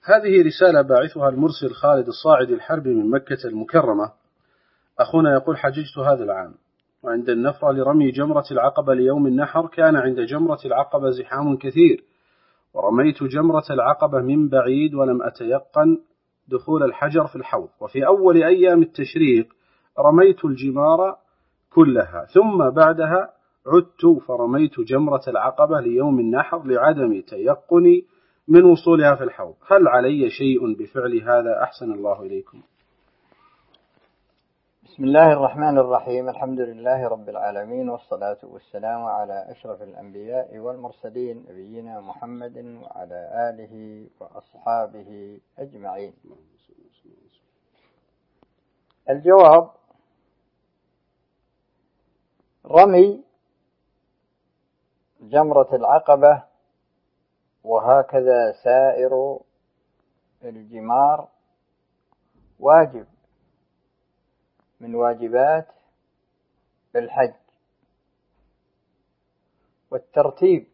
هذه رسالة باعثها المرسل خالد الصاعد الحربي من مكة المكرمة. أخونا يقول: حججت هذا العام، وعند النفر لرمي جمرة العقبة ليوم النحر كان عند جمرة العقبة زحام كثير، ورميت جمرة العقبة من بعيد ولم أتيقن دخول الحجر في الحوض، وفي أول أيام التشريق رميت الجمار كلها، ثم بعدها عدت فرميت جمرة العقبة ليوم النحر لعدم تيقني من وصولها في الحوض. هل علي شيء بفعل هذا؟ أحسن الله إليكم. بسم الله الرحمن الرحيم. الحمد لله رب العالمين، والصلاة والسلام على أشرف الأنبياء والمرسلين، نبينا محمد وعلى آله وأصحابه أجمعين. الجواب: رمي جمرة العقبة وهكذا سائر الجمار واجب من واجبات الحج، والترتيب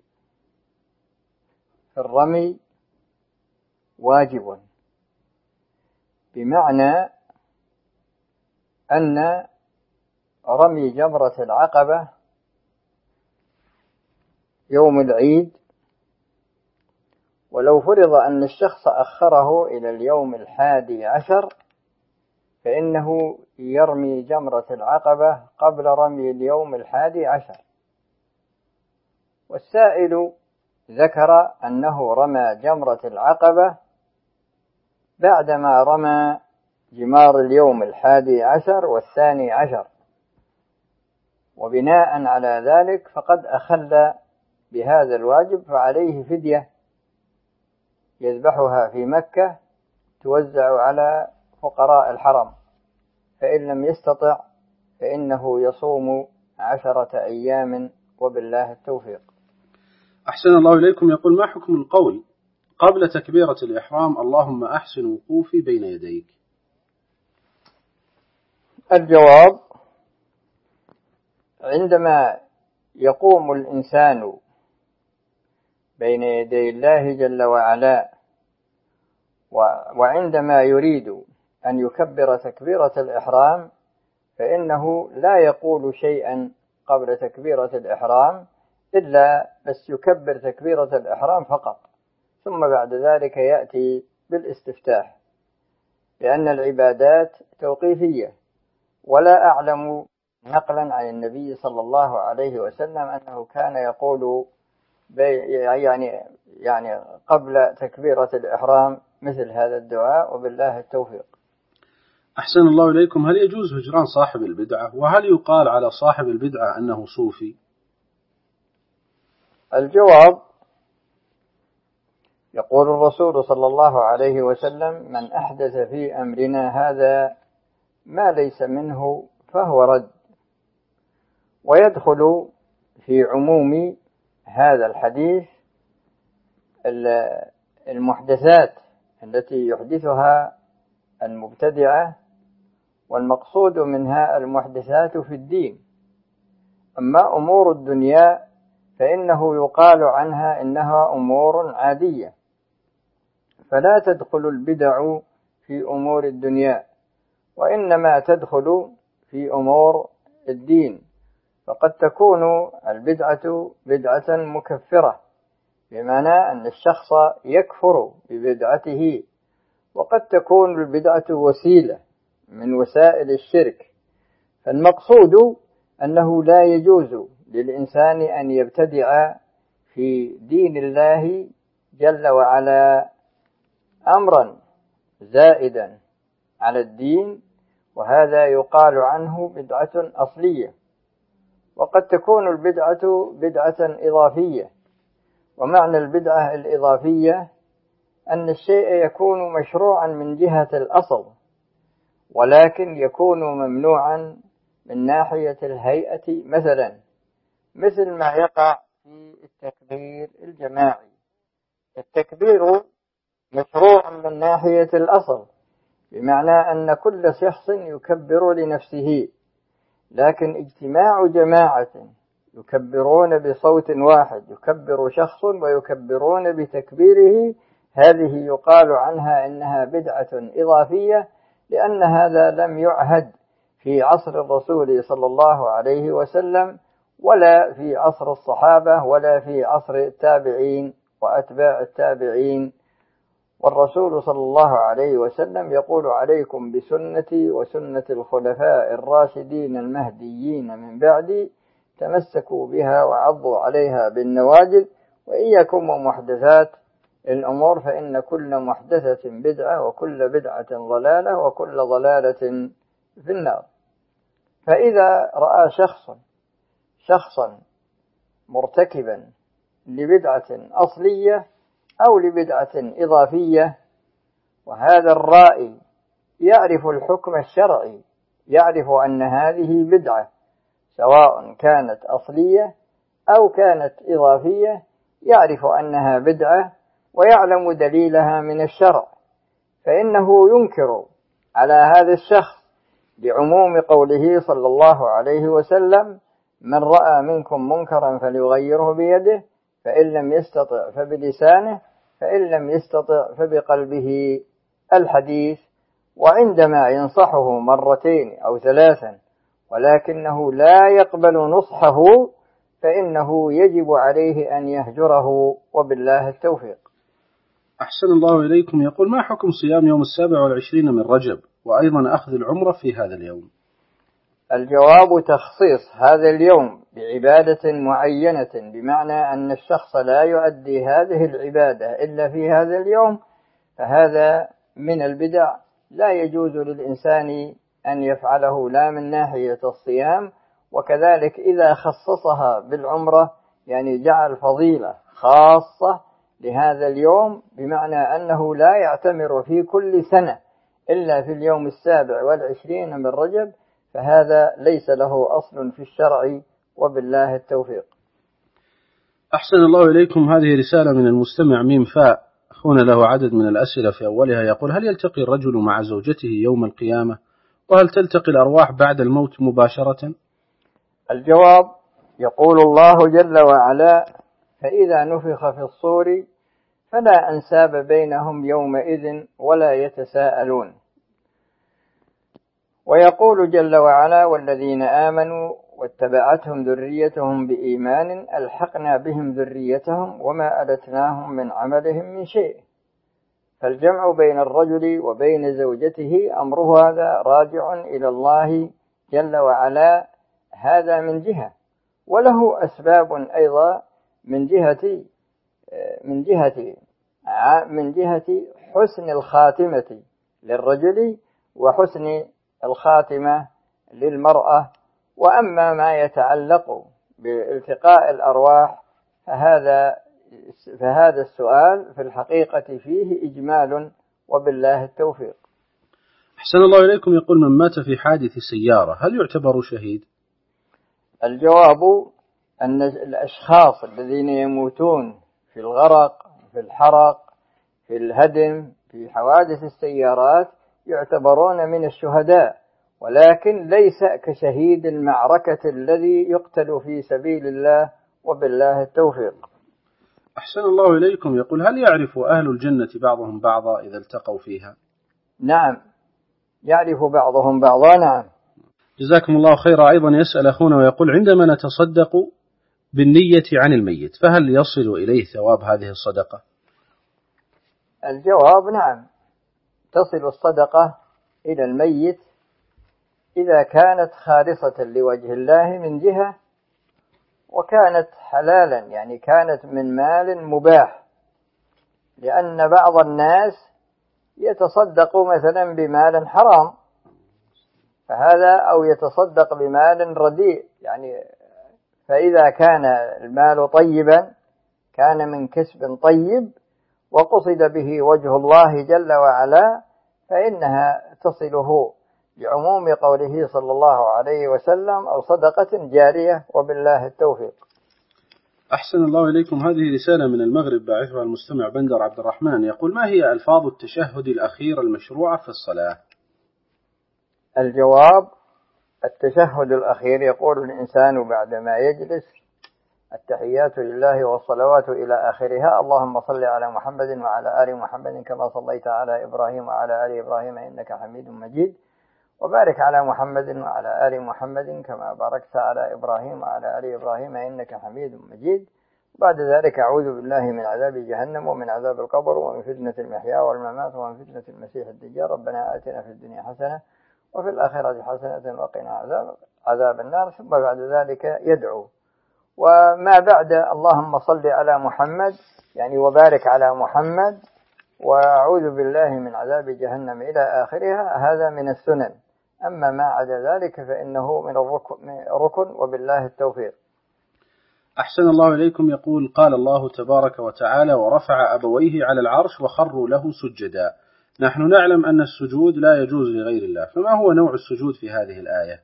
في الرمي واجب، بمعنى أن رمي جمرة العقبة يوم العيد، ولو فرض أن الشخص أخره إلى اليوم 11 فإنه يرمي جمرة العقبة قبل رمي اليوم 11. والسائل ذكر أنه رمى جمرة العقبة بعدما رمى جمار اليوم 11 و12، وبناء على ذلك فقد أخل بهذا الواجب، فعليه فدية يذبحها في مكة توزع على فقراء الحرم، فإن لم يستطع فإنه يصوم 10 أيام، وبالله التوفيق. أحسن الله إليكم. يقول: ما حكم القول قبل تكبيرة الإحرام: اللهم أحسن وقوفي بين يديك؟ الجواب: عندما يقوم الإنسان بين يدي الله جل وعلا، وعندما يريد أن يكبر تكبيرة الإحرام، فإنه لا يقول شيئا قبل تكبيرة الإحرام إلا بس يكبر تكبيرة الإحرام فقط، ثم بعد ذلك يأتي بالاستفتاح، لأن العبادات توقيفية، ولا أعلم نقلا عن النبي صلى الله عليه وسلم أنه كان يقول يعني قبل تكبيرة الإحرام مثل هذا الدعاء، وبالله التوفيق. أحسن الله إليكم. هل يجوز هجران صاحب البدعة؟ وهل يقال على صاحب البدعة أنه صوفي؟ الجواب: يقول الرسول صلى الله عليه وسلم: من أحدث في أمرنا هذا ما ليس منه فهو رد. ويدخل في عموم هذا الحديث المحدثات التي يحدثها المبتدعة، والمقصود منها المحدثات في الدين. أما أمور الدنيا فإنه يقال عنها إنها أمور عادية، فلا تدخل البدع في أمور الدنيا، وإنما تدخل في أمور الدين. فقد تكون البدعة بدعة مكفرة، بمعنى أن الشخص يكفر ببدعته، وقد تكون البدعة وسيلة من وسائل الشرك. فالمقصود أنه لا يجوز للإنسان أن يبتدع في دين الله جل وعلا أمرا زائدا على الدين، وهذا يقال عنه بدعة أصلية. وقد تكون البدعة بدعة إضافية، ومعنى البدعة الإضافية أن الشيء يكون مشروعا من جهة الأصل، ولكن يكون ممنوعا من ناحية الهيئة، مثل ما يقع في التكبير الجماعي. التكبير مشروع من ناحية الأصل، بمعنى أن كل شخص يكبر لنفسه، لكن اجتماع جماعة يكبرون بصوت واحد، يكبر شخص ويكبرون بتكبيره، هذه يقال عنها إنها بدعة إضافية، لأن هذا لم يعهد في عصر الرسول صلى الله عليه وسلم، ولا في عصر الصحابة، ولا في عصر التابعين وأتباع التابعين. والرسول صلى الله عليه وسلم يقول: عليكم بسنتي وسنة الخلفاء الراشدين المهديين من بعدي، تمسكوا بها وعضوا عليها بالنواجذ، وإياكم ومحدثات الأمور، فإن كل محدثة بدعة، وكل بدعة ضلالة، وكل ضلالة في النار. فإذا رأى شخصا مرتكبا لبدعة أصلية أو لبدعة إضافية، وهذا الرائي يعرف الحكم الشرعي، يعرف أن هذه بدعة سواء كانت أصلية أو كانت إضافية، يعرف أنها بدعة ويعلم دليلها من الشرع، فإنه ينكر على هذا الشخص بعموم قوله صلى الله عليه وسلم: من رأى منكم منكرا فليغيره بيده، فإن لم يستطع فبلسانه، فإن لم يستطع فبقلبه، الحديث. وعندما ينصحه مرتين أو ثلاثا ولكنه لا يقبل نصحه، فإنه يجب عليه أن يهجره، وبالله التوفيق. أحسن الله إليكم. يقول: ما حكم صيام يوم 27 من رجب، وأيضا أخذ العمرة في هذا اليوم؟ الجواب: تخصيص هذا اليوم بعبادة معينة، بمعنى أن الشخص لا يؤدي هذه العبادة إلا في هذا اليوم، فهذا من البدع، لا يجوز للإنسان أن يفعله، لا من ناحية الصيام، وكذلك إذا خصصها بالعمرة، يعني جعل فضيلة خاصة لهذا اليوم، بمعنى أنه لا يعتمر في كل سنة إلا في اليوم 27 من رجب، فهذا ليس له أصل في الشرع، وبالله التوفيق. أحسن الله إليكم. هذه رسالة من المستمع ميم فاء، أخونا له عدد من الأسئلة في أولها. يقول: هل يلتقي الرجل مع زوجته يوم القيامة؟ وهل تلتقي الأرواح بعد الموت مباشرة؟ الجواب: يقول الله جل وعلا: فإذا نفخ في الصور فلا أنساب بينهم يومئذ ولا يتساءلون. ويقول جل وعلا: والذين آمنوا واتبعتهم ذريتهم بإيمان ألحقنا بهم ذريتهم وما ألتناهم من عملهم من شيء. فالجمع بين الرجل وبين زوجته أمره هذا راجع إلى الله جل وعلا، هذا من جهة، وله أسباب أيضا من جهة حسن الخاتمة للرجل وحسن الخاتمة للمرأة. وأما ما يتعلق بالتقاء الأرواح فهذا السؤال في الحقيقة فيه إجمال، وبالله التوفيق. أحسن الله إليكم. يقول: من مات في حادث سيارة هل يعتبر شهيد؟ الجواب: أن الأشخاص الذين يموتون في الغرق، في الحرق، في الهدم، في حوادث السيارات يعتبرون من الشهداء، ولكن ليس كشهيد المعركة الذي يقتل في سبيل الله، وبالله التوفيق. أحسن الله إليكم. يقول: هل يعرف أهل الجنة بعضهم بعضا إذا التقوا فيها؟ نعم، يعرف بعضهم بعضا. نعم. جزاكم الله خيرا. أيضا يسأل أخونا ويقول: عندما نتصدق بالنية عن الميت فهل يصل إليه ثواب هذه الصدقة؟ الجواب: نعم، تصل الصدقة إلى الميت إذا كانت خالصة لوجه الله من جهة، وكانت حلالا، يعني كانت من مال مباح، لأن بعض الناس يتصدق مثلا بمال حرام، فهذا أو يتصدق بمال رديء، يعني فإذا كان المال طيبا كان من كسب طيب وقصد به وجه الله جل وعلا، فإنها تصله بعموم قوله صلى الله عليه وسلم: أو صدقة جارية، وبالله التوفيق. أحسن الله إليكم. هذه رسالة من المغرب باعثها المستمع بندر عبد الرحمن. يقول: ما هي ألفاظ التشهد الأخير المشروعة في الصلاة؟ الجواب: التشهد الأخير يقول الإنسان بعدما يجلس: التحيات لله والصلوات إلى آخرها. اللهم صل على محمد وعلى آل محمد كما صليت على إبراهيم وعلى آل إبراهيم إنك حميد مجيد، وبارك على محمد وعلى آل محمد كما باركت على إبراهيم وعلى آل إبراهيم إنك حميد مجيد. بعد ذلك أعوذ بالله من عذاب جهنم ومن عذاب القبر ومن فتنة المحيا والممات ومن فتنة المسيح الدجال. ربنا آتنا في الدنيا حسنة وفي الآخرة حسنة وقنا عذاب النار. ثم بعد ذلك يدعو. وما بعد اللهم صل على محمد يعني وبارك على محمد وأعوذ بالله من عذاب جهنم إلى آخرها، هذا من السنن. أما ما عدا ذلك فإنه من الركن، وبالله التوفيق. أحسن الله إليكم. يقول: قال الله تبارك وتعالى: ورفع أبويه على العرش وخروا له سجدا. نحن نعلم أن السجود لا يجوز لغير الله، فما هو نوع السجود في هذه الآية؟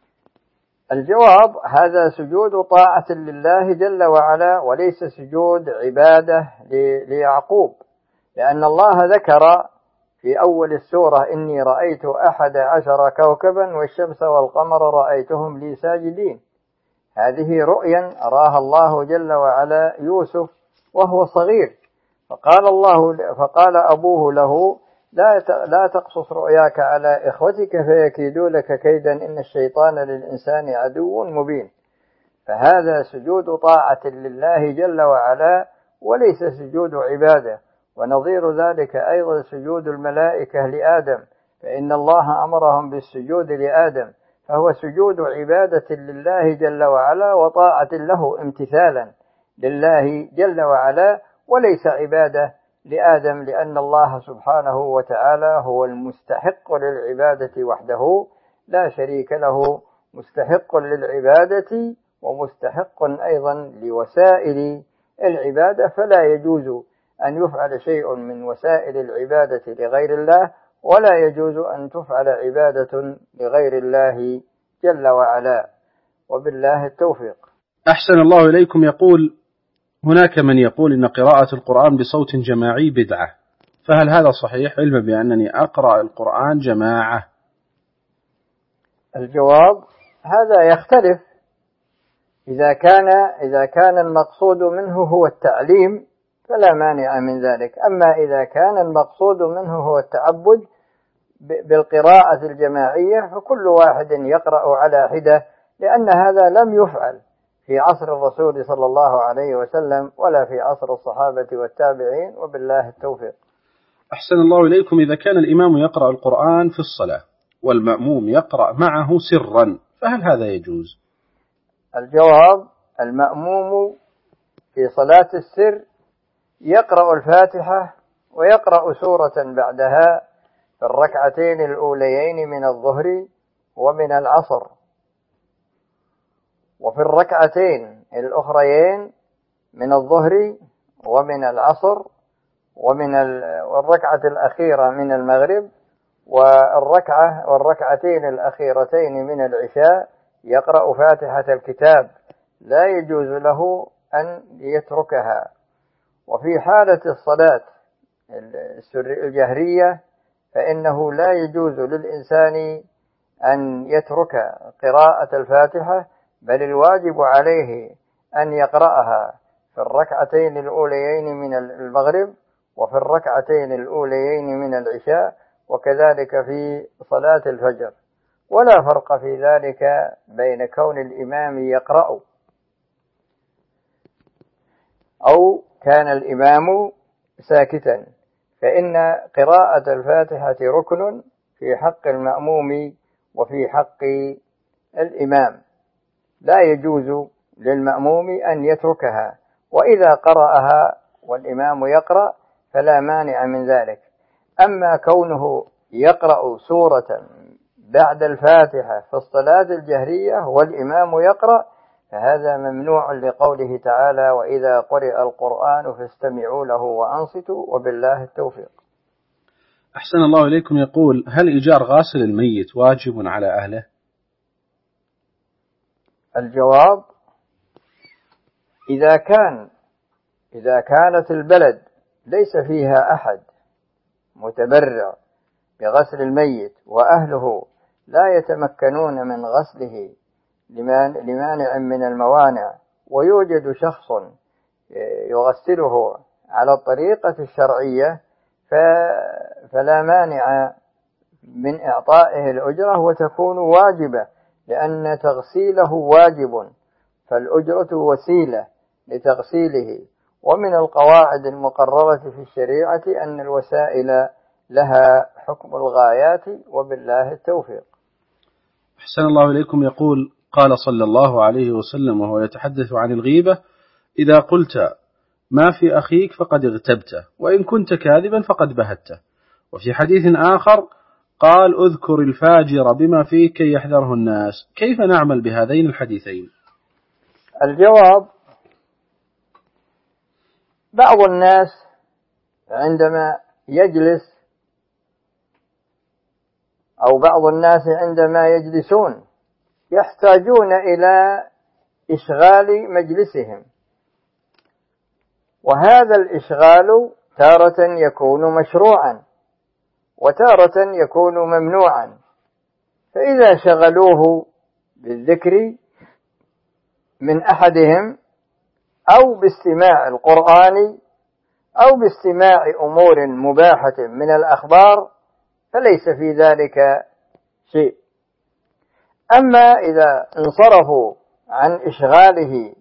الجواب: هذا سجود طاعة لله جل وعلا، وليس سجود عبادة ليعقوب، لأن الله ذكر في أول السورة: إني رأيت 11 كوكبا والشمس والقمر رأيتهم لي ساجدين. هذه رؤيا أراها الله جل وعلا يوسف وهو صغير، فقال أبوه له: لا تقصص رؤياك على إخوتك فيكيدوا لك كيدا إن الشيطان للإنسان عدو مبين. فهذا سجود طاعة لله جل وعلا وليس سجود عبادة. ونظير ذلك أيضا سجود الملائكة لآدم، فإن الله أمرهم بالسجود لآدم، فهو سجود عبادة لله جل وعلا وطاعة له امتثالا لله جل وعلا، وليس عبادة لآدم، لأن الله سبحانه وتعالى هو المستحق للعبادة وحده لا شريك له، مستحق للعبادة ومستحق أيضا لوسائل العبادة، فلا يجوز أن يفعل شيء من وسائل العبادة لغير الله، ولا يجوز أن تفعل عبادة لغير الله جل وعلا، وبالله التوفيق. أحسن الله إليكم. يقول: هناك من يقول إن قراءة القرآن بصوت جماعي بدعة، فهل هذا صحيح، علما بأنني أقرأ القرآن جماعة؟ الجواب: هذا يختلف. إذا كان المقصود منه هو التعليم فلا مانع من ذلك. أما إذا كان المقصود منه هو التعبد بالقراءة الجماعية فكل واحد يقرأ على حدة، لأن هذا لم يفعل في عصر الرسول صلى الله عليه وسلم ولا في عصر الصحابة والتابعين، وبالله التوفيق. أحسن الله إليكم. إذا كان الإمام يقرأ القرآن في الصلاة والمأموم يقرأ معه سرا، فهل هذا يجوز؟ الجواب: المأموم في صلاة السر يقرأ الفاتحة ويقرأ سورة بعدها في الركعتين الأوليين من الظهر ومن العصر، وفي الركعتين الأخريين من الظهر ومن العصر والركعة الأخيرة من المغرب والركعتين الأخيرتين من العشاء يقرأ فاتحة الكتاب، لا يجوز له أن يتركها. وفي حالة الصلاة الجهرية فإنه لا يجوز للإنسان أن يترك قراءة الفاتحة، بل الواجب عليه أن يقرأها في الركعتين الأوليين من المغرب وفي الركعتين الأوليين من العشاء، وكذلك في صلاة الفجر. ولا فرق في ذلك بين كون الإمام يقرأ أو كان الإمام ساكتا، فإن قراءة الفاتحة ركن في حق المأموم وفي حق الإمام، لا يجوز للمأموم أن يتركها، وإذا قرأها والإمام يقرأ فلا مانع من ذلك. أما كونه يقرأ سورة بعد الفاتحة في الصلاة الجهرية والإمام يقرأ فهذا ممنوع لقوله تعالى: وإذا قرئ القرآن فاستمعوا له وأنصتوا، وبالله التوفيق. أحسن الله إليكم. يقول: هل إيجار غاسل الميت واجب على أهله؟ الجواب: إذا كانت البلد ليس فيها أحد متبرع بغسل الميت وأهله لا يتمكنون من غسله لمانع من الموانع، ويوجد شخص يغسله على الطريقة الشرعية فلا مانع من إعطائه الأجرة وتكون واجبة، لأن تغسيله واجب، فالأجرة وسيلة لتغسيله. ومن القواعد المقررة في الشريعة أن الوسائل لها حكم الغايات، وبالله التوفيق. أحسن الله إليكم. يقول: قال صلى الله عليه وسلم وهو يتحدث عن الغيبة: إذا قلت ما في أخيك فقد اغتبته، وإن كنت كاذبا فقد بهته. وفي حديث آخر قال: اذكر الفاجر بما فيه كي يحذره الناس. كيف نعمل بهذين الحديثين؟ الجواب: بعض الناس عندما يجلس أو بعض الناس عندما يجلسون يحتاجون إلى إشغال مجلسهم، وهذا الإشغال تارة يكون مشروعا وتارة يكون ممنوعا. فإذا شغلوه بالذكر من أحدهم أو باستماع القرآن أو باستماع أمور مباحة من الأخبار فليس في ذلك شيء. أما إذا انصرفوا عن إشغاله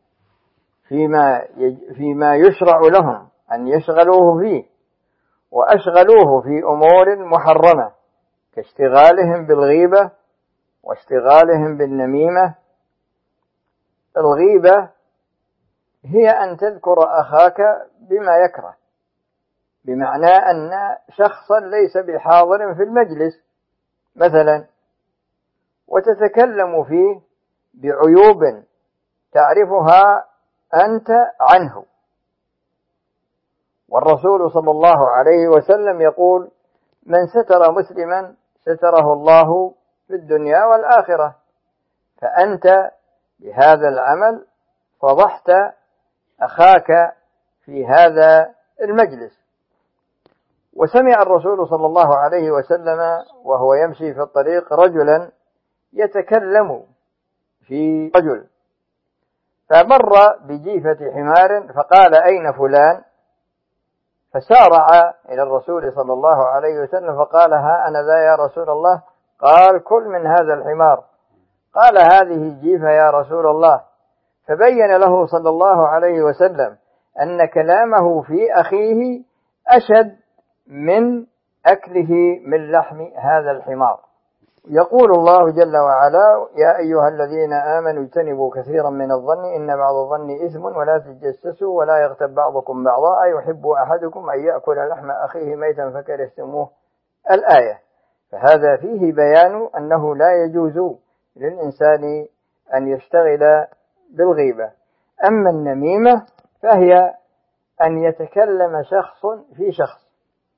فيما يشرع لهم أن يشغلوه فيه وأشغلوه في أمور محرمة كاشتغالهم بالغيبة واشتغالهم بالنميمة. الغيبة هي أن تذكر أخاك بما يكره، بمعنى أن شخصا ليس بحاضر في المجلس مثلا وتتكلم فيه بعيوب تعرفها أنت عنه. والرسول صلى الله عليه وسلم يقول: من ستر مسلما ستره الله في الدنيا والآخرة. فأنت بهذا العمل فضحت أخاك في هذا المجلس. وسمع الرسول صلى الله عليه وسلم وهو يمشي في الطريق رجلا يتكلم في رجل، فمر بجيفة حمار فقال: أين فلان؟ فسارع إلى الرسول صلى الله عليه وسلم فقال: ها أنا ذا يا رسول الله. قال: كل من هذا الحمار. قال: هذه جيفة يا رسول الله. فبين له صلى الله عليه وسلم أن كلامه في أخيه أشد من أكله من لحم هذا الحمار. يقول الله جل وعلا: يا أيها الذين آمنوا اجتنبوا كثيرا من الظن إن بعض الظن إثم ولا تجسسوا ولا يغتب بعضكم بعضا أيحب أحدكم أن يأكل لحم أخيه ميتا فكرهتموه. الآية. فهذا فيه بيان أنه لا يجوز للإنسان أن يشتغل بالغيبة. أما النميمة فهي أن يتكلم شخص في شخص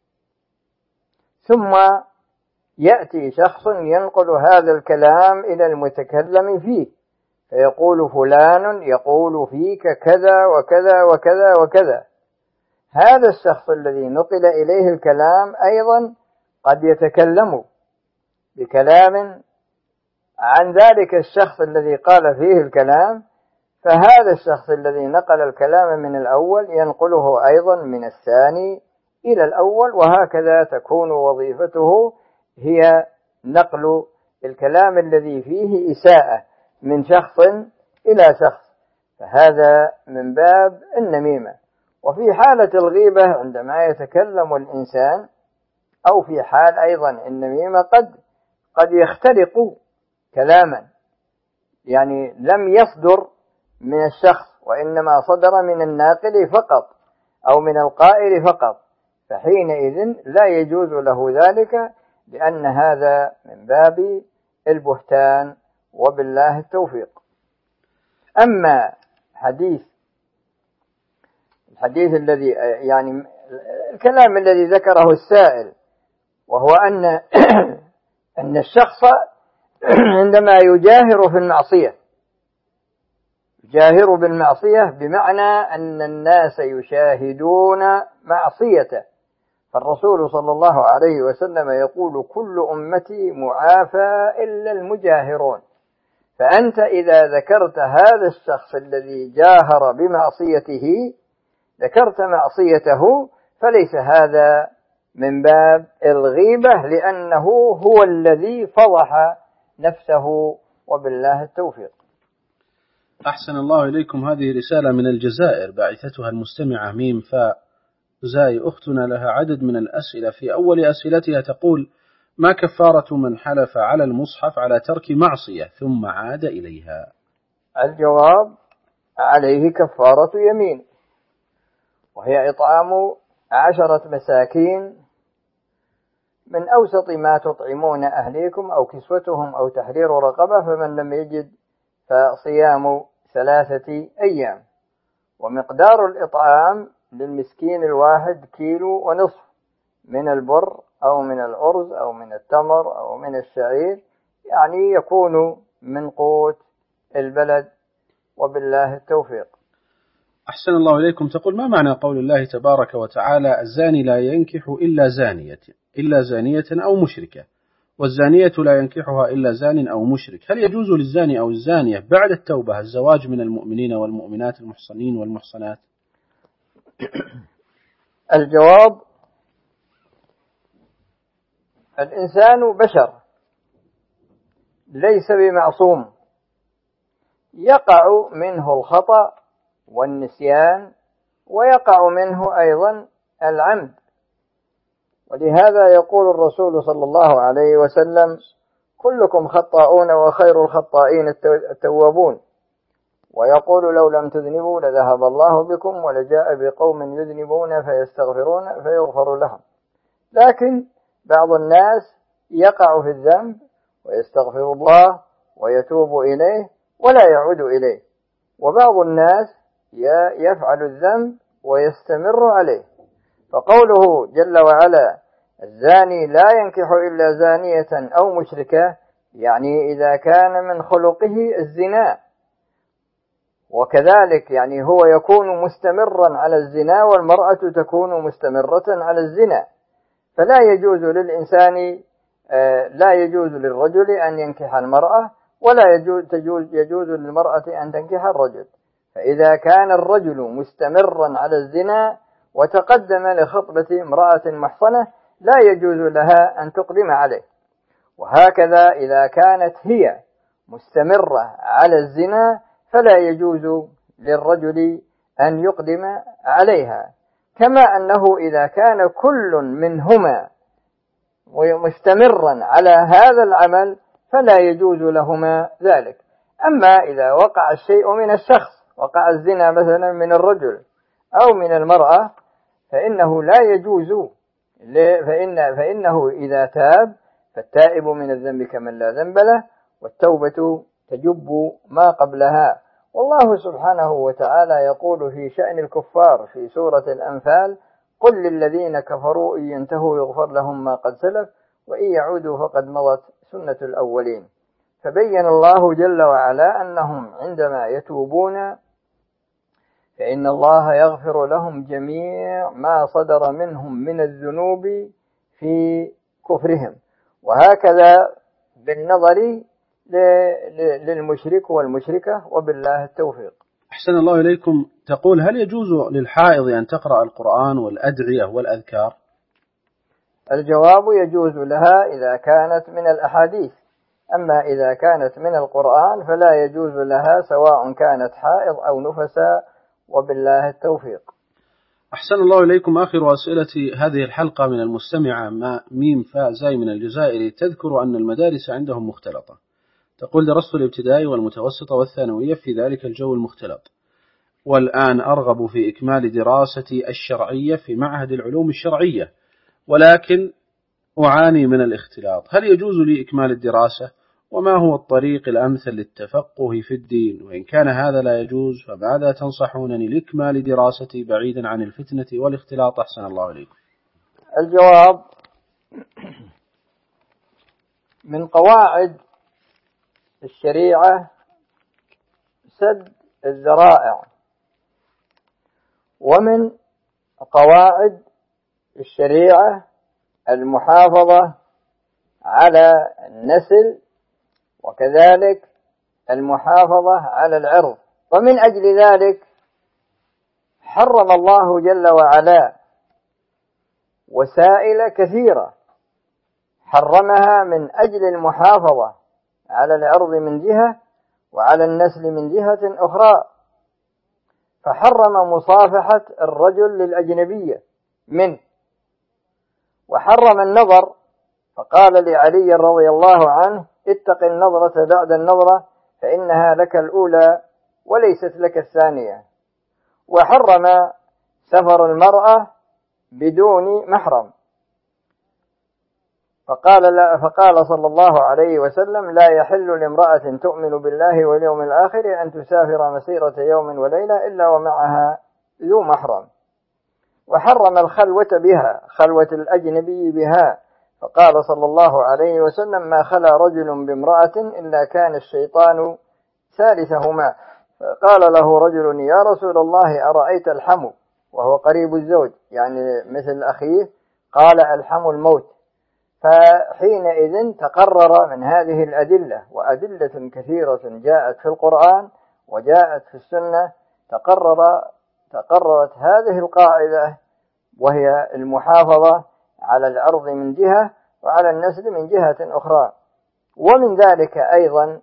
ثم يأتي شخص ينقل هذا الكلام إلى المتكلم فيه فيقول: فلان يقول فيك كذا وكذا وكذا وكذا. هذا الشخص الذي نقل إليه الكلام أيضا قد يتكلم بكلام عن ذلك الشخص الذي قال فيه الكلام، فهذا الشخص الذي نقل الكلام من الأول ينقله أيضا من الثاني إلى الأول، وهكذا تكون وظيفته هي نقل الكلام الذي فيه إساءة من شخص إلى شخص، فهذا من باب النميمة. وفي حالة الغيبة عندما يتكلم الإنسان أو في حال أيضا النميمة قد يخترق كلاما، يعني لم يصدر من الشخص وإنما صدر من الناقل فقط أو من القائل فقط، فحينئذ لا يجوز له ذلك، لأن هذا من باب البهتان، وبالله التوفيق. أما الحديث الذي يعني الكلام الذي ذكره السائل، وهو أن الشخص عندما يجاهر في المعصية، يجاهر بالمعصية بمعنى أن الناس يشاهدون معصيته، فالرسول صلى الله عليه وسلم يقول: كل أمتي معافى إلا المجاهرون. فأنت إذا ذكرت هذا الشخص الذي جاهر بمعصيته ذكرت معصيته، فليس هذا من باب الغيبة، لأنه هو الذي فضح نفسه، وبالله التوفيق. أحسن الله إليكم. هذه رسالة من الجزائر باعثتها المستمعة ميم فاء زاي، أختنا لها عدد من الأسئلة. في أول أسئلتها تقول: ما كفارة من حلف على المصحف على ترك معصية ثم عاد إليها؟ الجواب: عليه كفارة يمين، وهي إطعام 10 مساكين من أوسط ما تطعمون أهليكم أو كسوتهم أو تحرير رقبة، فمن لم يجد فصيام 3 أيام. ومقدار الإطعام للمسكين الواحد 1.5 كيلو من البر أو من الأرز أو من التمر أو من الشعير، يعني يكون من قوت البلد، وبالله التوفيق. أحسن الله إليكم. تقول: ما معنى قول الله تبارك وتعالى: الزاني لا ينكح إلا زانية أو مشركة، والزانية لا ينكحها إلا زان أو مشرك؟ هل يجوز للزاني أو الزانية بعد التوبة الزواج من المؤمنين والمؤمنات المحصنين والمحصنات؟ الجواب: الإنسان بشر ليس بمعصوم، يقع منه الخطأ والنسيان، ويقع منه أيضا العمد. ولهذا يقول الرسول صلى الله عليه وسلم: كلكم خطاؤون وخير الخطائين التوابون. ويقول: لو لم تذنبوا لذهب الله بكم ولجاء بقوم يذنبون فيستغفرون فيغفر لهم. لكن بعض الناس يقع في الذنب ويستغفر الله ويتوب إليه ولا يعود إليه، وبعض الناس يفعل الذنب ويستمر عليه. فقوله جل وعلا: الزاني لا ينكح إلا زانية أو مشركة، يعني إذا كان من خلقه الزنا، وكذلك يعني هو يكون مستمرا على الزنا والمرأة تكون مستمرة على الزنا. فلا يجوز للإنسان لا يجوز للرجل أن ينكح المرأة، ولا يجوز للمرأة أن تنكح الرجل. فإذا كان الرجل مستمرا على الزنا وتقدم لخطبة امرأة محصنة لا يجوز لها أن تقدم عليه. وهكذا إذا كانت هي مستمرة على الزنا فلا يجوز للرجل أن يقدم عليها. كما أنه إذا كان كل منهما مستمرا على هذا العمل فلا يجوز لهما ذلك. أما إذا وقع الشيء من الشخص، وقع الزنا مثلا من الرجل أو من المرأة، فإنه لا يجوز، فإنه إذا تاب فالتائب من الذنب كمن لا ذنب له، والتوبة تجب ما قبلها. والله سبحانه وتعالى يقول في شأن الكفار في سورة الأنفال: قل للذين كفروا إن ينتهوا يغفر لهم ما قد سلف وإن يعودوا فقد مضت سنة الأولين. فبين الله جل وعلا أنهم عندما يتوبون فإن الله يغفر لهم جميع ما صدر منهم من الذنوب في كفرهم، وهكذا بالنظر للمشرك والمشركة، وبالله التوفيق. أحسن الله إليكم. تقول: هل يجوز للحائض أن تقرأ القرآن والأدعية والأذكار؟ الجواب: يجوز لها إذا كانت من الأحاديث، أما إذا كانت من القرآن فلا يجوز لها، سواء كانت حائض أو نفساء، وبالله التوفيق. أحسن الله إليكم. آخر أسئلة هذه الحلقة من المستمعة ميم فاء زاي من الجزائر، تذكر أن المدارس عندهم مختلطة. تقول: درست الابتدائي والمتوسطة والثانوية في ذلك الجو المختلط، والآن أرغب في إكمال دراستي الشرعية في معهد العلوم الشرعية، ولكن أعاني من الاختلاط. هل يجوز لي إكمال الدراسة؟ وما هو الطريق الأمثل للتفقه في الدين؟ وإن كان هذا لا يجوز فماذا تنصحونني لإكمال دراستي بعيدا عن الفتنة والاختلاط؟ أحسن الله إليكم. الجواب: من قواعد الشريعة سد الذرائع، ومن قواعد الشريعة المحافظة على النسل، وكذلك المحافظة على العرض. ومن أجل ذلك حرم الله جل وعلا وسائل كثيرة، حرمها من أجل المحافظة على العرض من جهة وعلى النسل من جهة أخرى. فحرم مصافحة الرجل للأجنبية منه، وحرم النظر، فقال لعلي رضي الله عنه: اتق النظرة بعد النظرة فإنها لك الأولى وليست لك الثانية. وحرم سفر المرأة بدون محرم، فقال صلى الله عليه وسلم: لا يحل لامرأة تؤمن بالله واليوم الآخر أن تسافر مسيرة يوم وليلة إلا ومعها ذو محرم. وحرم الخلوة بها، خلوة الأجنبي بها، فقال صلى الله عليه وسلم: ما خلا رجل بامرأة إلا كان الشيطان ثالثهما. فقال له رجل: يا رسول الله أرأيت الحم، وهو قريب الزوج يعني مثل أخيه، قال: الحم الموت. فحينئذ تقرر من هذه الأدلة، وأدلة كثيرة جاءت في القرآن وجاءت في السنة، تقررت هذه القاعدة، وهي المحافظة على العرض من جهة وعلى النسل من جهة أخرى. ومن ذلك أيضا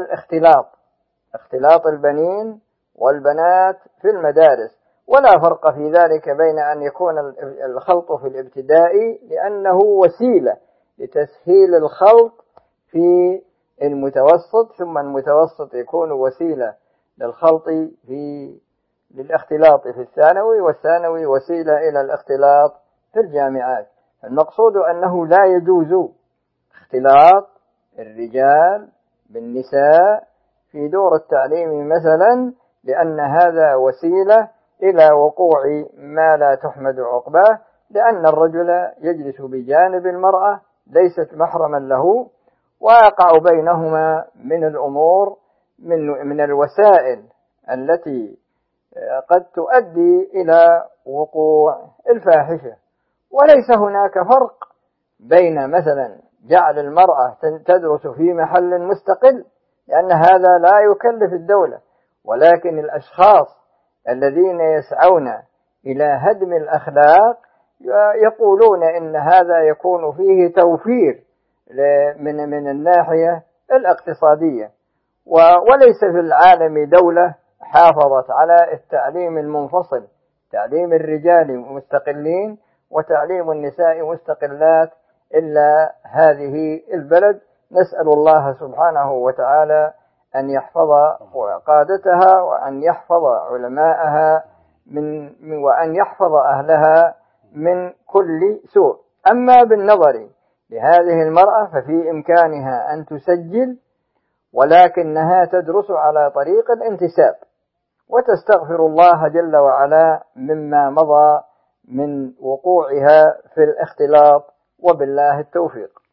اختلاط البنين والبنات في المدارس، ولا فرق في ذلك بين أن يكون الخلط في الابتدائي لأنه وسيلة لتسهيل الخلط في المتوسط، ثم المتوسط يكون وسيلة للخلط للاختلاط في الثانوي، والثانوي وسيلة إلى الاختلاط في الجامعات. المقصود أنه لا يجوز اختلاط الرجال بالنساء في دور التعليم مثلا، لأن هذا وسيلة إلى وقوع ما لا تحمد عقباه، لأن الرجل يجلس بجانب المرأة ليست محرما له، ويقع بينهما من الأمور من الوسائل التي قد تؤدي إلى وقوع الفاحشة. وليس هناك فرق بين مثلا جعل المرأة تدرس في محل مستقل، لأن هذا لا يكلف الدولة، ولكن الأشخاص الذين يسعون إلى هدم الأخلاق يقولون إن هذا يكون فيه توفير من الناحية الاقتصادية. وليس في العالم دولة حافظت على التعليم المنفصل، تعليم الرجال مستقلين وتعليم النساء مستقلات، إلا هذه البلد. نسأل الله سبحانه وتعالى أن يحفظ قادتها، وأن يحفظ علماءها وأن يحفظ أهلها من كل سوء. أما بالنظر لهذه المرأة ففي إمكانها أن تسجل، ولكنها تدرس على طريق الانتساب، وتستغفر الله جل وعلا مما مضى من وقوعها في الاختلاط، وبالله التوفيق.